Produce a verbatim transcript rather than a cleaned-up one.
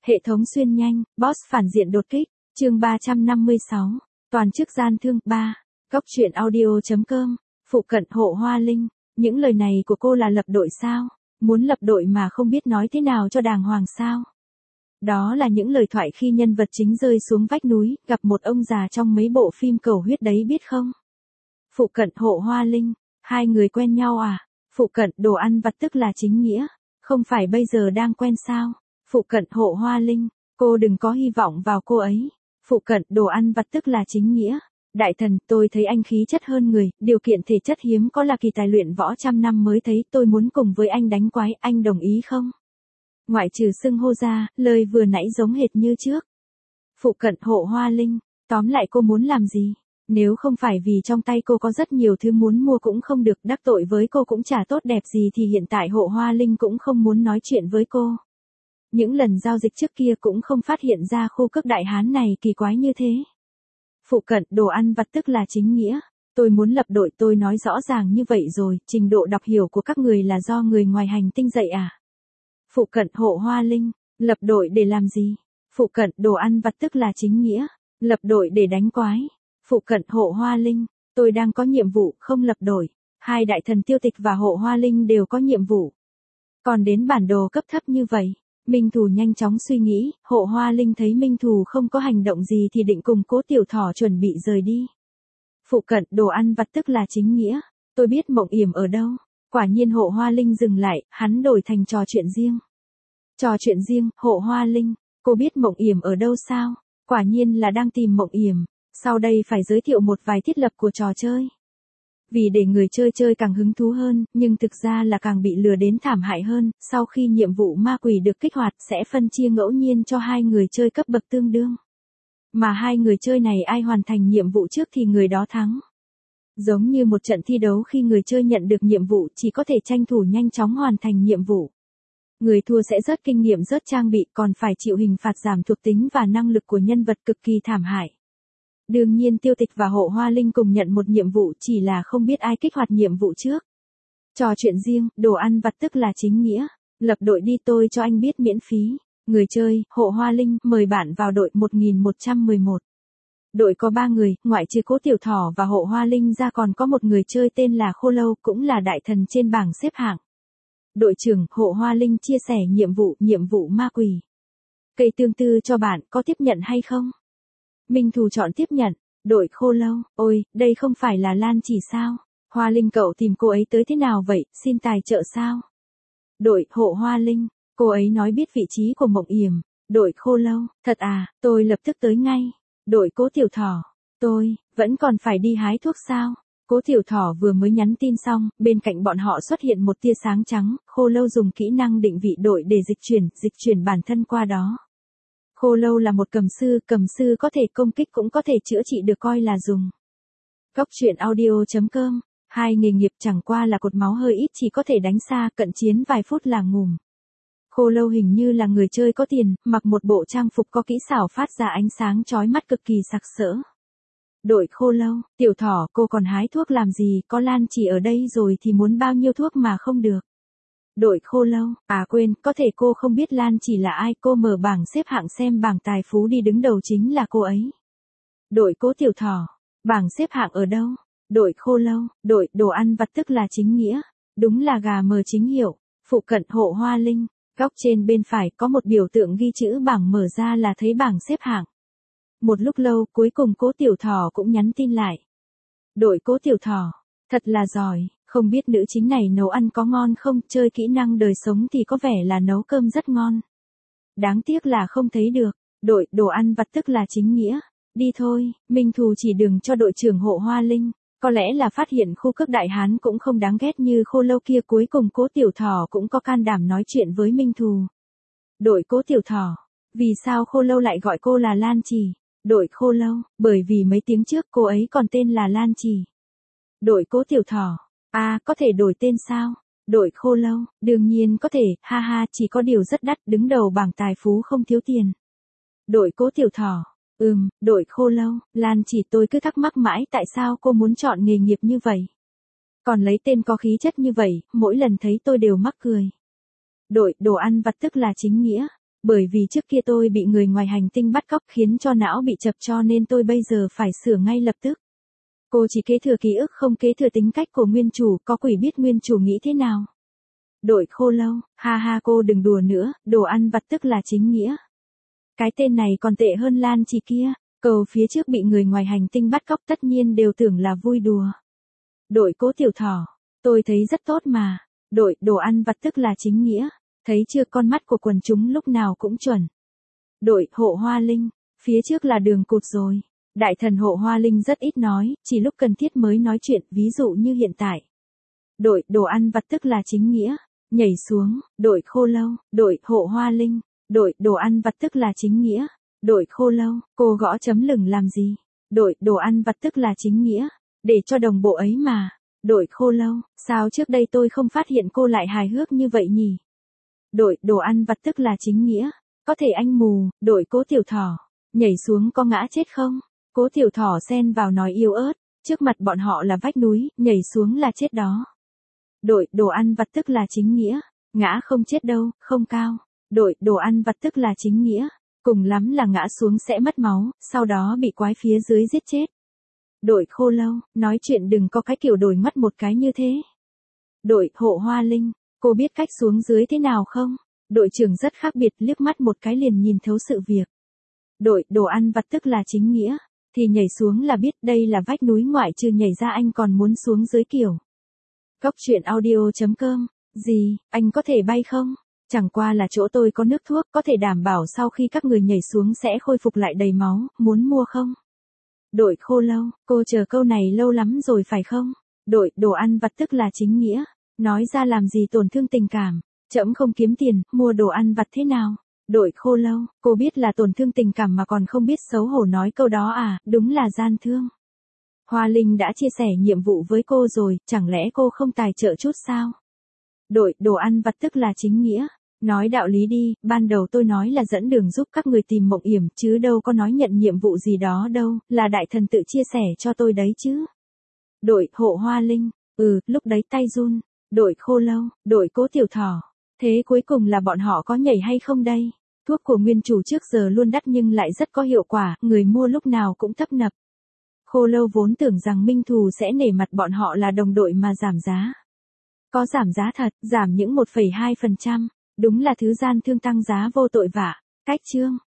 Hệ thống xuyên nhanh, boss phản diện đột kích, chương ba trăm năm mươi sáu, toàn chức gian thương, ba, Cóc truyện audio.com, phụ cận Hộ Hoa Linh, những lời này của cô là lập đội sao? Muốn lập đội mà không biết nói thế nào cho đàng hoàng sao? Đó là những lời thoại khi nhân vật chính rơi xuống vách núi, gặp một ông già trong mấy bộ phim cầu huyết đấy biết không? Phụ cận Hộ Hoa Linh, hai người quen nhau à? Phụ cận đồ ăn vặt tức là chính nghĩa, không phải bây giờ đang quen sao? Phụ cận Hộ Hoa Linh, cô đừng có hy vọng vào cô ấy. Phụ cận đồ ăn vặt tức là chính nghĩa. Đại thần, tôi thấy anh khí chất hơn người, điều kiện thể chất hiếm có là kỳ tài luyện võ trăm năm mới thấy, tôi muốn cùng với anh đánh quái, anh đồng ý không? Ngoại trừ xưng hô ra, lời vừa nãy giống hệt như trước. Phụ cận Hộ Hoa Linh, tóm lại cô muốn làm gì? Nếu không phải vì trong tay cô có rất nhiều thứ muốn mua cũng không được, đắc tội với cô cũng chả tốt đẹp gì thì hiện tại Hộ Hoa Linh cũng không muốn nói chuyện với cô. Những lần giao dịch trước kia cũng không phát hiện ra khu cước đại hán này kỳ quái như thế. Phụ cận đồ ăn vặt tức là chính nghĩa. Tôi muốn lập đội, tôi nói rõ ràng như vậy rồi, trình độ đọc hiểu của các người là do người ngoài hành tinh dạy à? Phụ cận Hộ Hoa Linh, lập đội để làm gì? Phụ cận đồ ăn vặt tức là chính nghĩa, lập đội để đánh quái. Phụ cận Hộ Hoa Linh, tôi đang có nhiệm vụ, không lập đội. Hai đại thần Tiêu Tịch và Hộ Hoa Linh đều có nhiệm vụ. Còn đến bản đồ cấp thấp như vậy, Minh Thù nhanh chóng suy nghĩ, Hộ Hoa Linh thấy Minh Thù không có hành động gì thì định cùng Cố Tiểu Thỏ chuẩn bị rời đi. Phụ cận đồ ăn vặt tức là chính nghĩa, tôi biết Mộng Yểm ở đâu. Quả nhiên Hộ Hoa Linh dừng lại, hắn đổi thành trò chuyện riêng. Trò chuyện riêng, Hộ Hoa Linh, cô biết Mộng Yểm ở đâu sao? Quả nhiên là đang tìm Mộng Yểm. Sau đây phải giới thiệu một vài thiết lập của trò chơi. Vì để người chơi chơi càng hứng thú hơn, nhưng thực ra là càng bị lừa đến thảm hại hơn, sau khi nhiệm vụ ma quỷ được kích hoạt sẽ phân chia ngẫu nhiên cho hai người chơi cấp bậc tương đương. Mà hai người chơi này ai hoàn thành nhiệm vụ trước thì người đó thắng. Giống như một trận thi đấu khi người chơi nhận được nhiệm vụ chỉ có thể tranh thủ nhanh chóng hoàn thành nhiệm vụ. Người thua sẽ rớt kinh nghiệm rớt trang bị còn phải chịu hình phạt giảm thuộc tính và năng lực của nhân vật cực kỳ thảm hại. Đương nhiên Tiêu Tịch và Hộ Hoa Linh cùng nhận một nhiệm vụ chỉ là không biết ai kích hoạt nhiệm vụ trước. Trò chuyện riêng, đồ ăn vặt tức là chính nghĩa. Lập đội đi tôi cho anh biết miễn phí. Người chơi, Hộ Hoa Linh, mời bạn vào đội một nghìn một trăm mười một. Đội có ba người, ngoại trừ Cố Tiểu Thỏ và Hộ Hoa Linh ra còn có một người chơi tên là Khô Lâu cũng là đại thần trên bảng xếp hạng. Đội trưởng, Hộ Hoa Linh chia sẻ nhiệm vụ, nhiệm vụ ma quỷ. Cây tương tư cho bạn, có tiếp nhận hay không? Minh Thù chọn tiếp nhận. Đội Khô Lâu, ôi, đây không phải là Lan Chỉ sao? Hoa Linh cậu tìm cô ấy tới thế nào vậy, xin tài trợ sao? Đội Hộ Hoa Linh, cô ấy nói biết vị trí của Mộng Yểm. Đội Khô Lâu, thật à, tôi lập tức tới ngay. Đội Cố Tiểu Thỏ, tôi, vẫn còn phải đi hái thuốc sao? Cố Tiểu Thỏ vừa mới nhắn tin xong, bên cạnh bọn họ xuất hiện một tia sáng trắng, Khô Lâu dùng kỹ năng định vị đội để dịch chuyển, dịch chuyển bản thân qua đó. Khô Lâu là một cầm sư, cầm sư có thể công kích cũng có thể chữa trị được coi là dùng. Cóc truyện audio.com, hai nghề nghiệp chẳng qua là cột máu hơi ít chỉ có thể đánh xa, cận chiến vài phút là ngủm. Khô Lâu hình như là người chơi có tiền, mặc một bộ trang phục có kỹ xảo phát ra ánh sáng chói mắt cực kỳ sặc sỡ. Đội Khô Lâu, Tiểu Thỏ cô còn hái thuốc làm gì, có Lan Chỉ ở đây rồi thì muốn bao nhiêu thuốc mà không được. Đội Khô Lâu, à quên, có thể cô không biết Lan Chỉ là ai, cô mở bảng xếp hạng xem bảng tài phú đi đứng đầu chính là cô ấy. Đội Cố Tiểu Thỏ, bảng xếp hạng ở đâu? Đội Khô Lâu, đội đồ ăn vặt tức là chính nghĩa, đúng là gà mờ chính hiệu. Phụ cận Hộ Hoa Linh, góc trên bên phải có một biểu tượng ghi chữ bảng mở ra là thấy bảng xếp hạng. Một lúc lâu cuối cùng Cố Tiểu Thỏ cũng nhắn tin lại. Đội Cố Tiểu Thỏ, thật là giỏi. Không biết nữ chính này nấu ăn có ngon không, chơi kỹ năng đời sống thì có vẻ là nấu cơm rất ngon. Đáng tiếc là không thấy được. Đội đồ ăn vặt tức là chính nghĩa. Đi thôi, Minh Thù chỉ đường cho đội trưởng Hộ Hoa Linh. Có lẽ là phát hiện khu cước đại hán cũng không đáng ghét như Khô Lâu kia, cuối cùng Cố Tiểu Thỏ cũng có can đảm nói chuyện với Minh Thù. Đội Cố Tiểu Thỏ, vì sao Khô Lâu lại gọi cô là Lan Chỉ? Đội Khô Lâu, bởi vì mấy tiếng trước cô ấy còn tên là Lan Chỉ. Đội Cố Tiểu Thỏ, à, có thể đổi tên sao? Đội Khô Lâu, đương nhiên có thể, ha ha, chỉ có điều rất đắt, đứng đầu bảng tài phú không thiếu tiền. Đội Cố Tiểu Thỏ, ừm, đội Khô Lâu, Lan Chỉ tôi cứ thắc mắc mãi tại sao cô muốn chọn nghề nghiệp như vậy. Còn lấy tên có khí chất như vậy, mỗi lần thấy tôi đều mắc cười. Đội đồ ăn vặt tức là chính nghĩa. Bởi vì trước kia tôi bị người ngoài hành tinh bắt cóc khiến cho não bị chập cho nên tôi bây giờ phải sửa ngay lập tức. Cô chỉ kế thừa ký ức không kế thừa tính cách của nguyên chủ, có quỷ biết nguyên chủ nghĩ thế nào. Đội khô lâu, ha ha cô đừng đùa nữa, đồ ăn vặt tức là chính nghĩa. Cái tên này còn tệ hơn Lan Trì kia, cầu phía trước bị người ngoài hành tinh bắt cóc tất nhiên đều tưởng là vui đùa. Đội Cố Tiểu Thỏ, tôi thấy rất tốt mà. Đội đồ ăn vặt tức là chính nghĩa, thấy chưa con mắt của quần chúng lúc nào cũng chuẩn. Đội Hộ Hoa Linh, phía trước là đường cụt rồi. Đại thần Hộ Hoa Linh rất ít nói, chỉ lúc cần thiết mới nói chuyện, ví dụ như hiện tại. Đội đồ ăn vặt tức là chính nghĩa, nhảy xuống, đội khô lâu, đội Hộ Hoa Linh, đội đồ ăn vặt tức là chính nghĩa, đội khô lâu, cô gõ chấm lửng làm gì? Đội đồ ăn vặt tức là chính nghĩa, để cho đồng bộ ấy mà. Đội khô lâu, sao trước đây tôi không phát hiện cô lại hài hước như vậy nhỉ? Đội đồ ăn vặt tức là chính nghĩa, có thể anh mù, đội Cố Tiểu Thỏ, nhảy xuống có ngã chết không? Cố Tiểu Thỏ xen vào nói yếu ớt, trước mặt bọn họ là vách núi, nhảy xuống là chết đó. Đội đồ ăn vặt tức là chính nghĩa, ngã không chết đâu, không cao. Đội đồ ăn vặt tức là chính nghĩa, cùng lắm là ngã xuống sẽ mất máu, sau đó bị quái phía dưới giết chết. Đội khô lâu, nói chuyện đừng có cái kiểu đổi mất một cái như thế. Đội Hộ Hoa Linh, cô biết cách xuống dưới thế nào không? Đội trưởng rất khác biệt, liếc mắt một cái liền nhìn thấu sự việc. Đội đồ ăn vặt tức là chính nghĩa, thì nhảy xuống là biết đây là vách núi, ngoại trừ nhảy ra anh còn muốn xuống dưới kiểu. Cốc truyện audio chấm com, gì, anh có thể bay không? Chẳng qua là chỗ tôi có nước thuốc, có thể đảm bảo sau khi các người nhảy xuống sẽ khôi phục lại đầy máu, muốn mua không? Đội khô lâu, cô chờ câu này lâu lắm rồi phải không? Đội đồ ăn vặt tức là chính nghĩa, nói ra làm gì tổn thương tình cảm, trẫm không kiếm tiền, mua đồ ăn vặt thế nào? Đội khô lâu, cô biết là tổn thương tình cảm mà còn không biết xấu hổ nói câu đó à, đúng là gian thương. Hoa Linh đã chia sẻ nhiệm vụ với cô rồi, chẳng lẽ cô không tài trợ chút sao? Đội đồ ăn vặt tức là chính nghĩa, nói đạo lý đi, ban đầu tôi nói là dẫn đường giúp các người tìm Mộng Yểm, chứ đâu có nói nhận nhiệm vụ gì đó đâu, là đại thần tự chia sẻ cho tôi đấy chứ. Đội Hộ Hoa Linh, ừ, lúc đấy tay run. Đội khô lâu, đội Cố Tiểu Thỏ, thế cuối cùng là bọn họ có nhảy hay không đây? Thuốc của nguyên chủ trước giờ luôn đắt nhưng lại rất có hiệu quả, người mua lúc nào cũng tấp nập. Khô lâu vốn tưởng rằng Minh Thù sẽ nể mặt bọn họ là đồng đội mà giảm giá. Có giảm giá thật, giảm những một phẩy hai phần trăm, đúng là thứ gian thương tăng giá vô tội vạ. Cách chương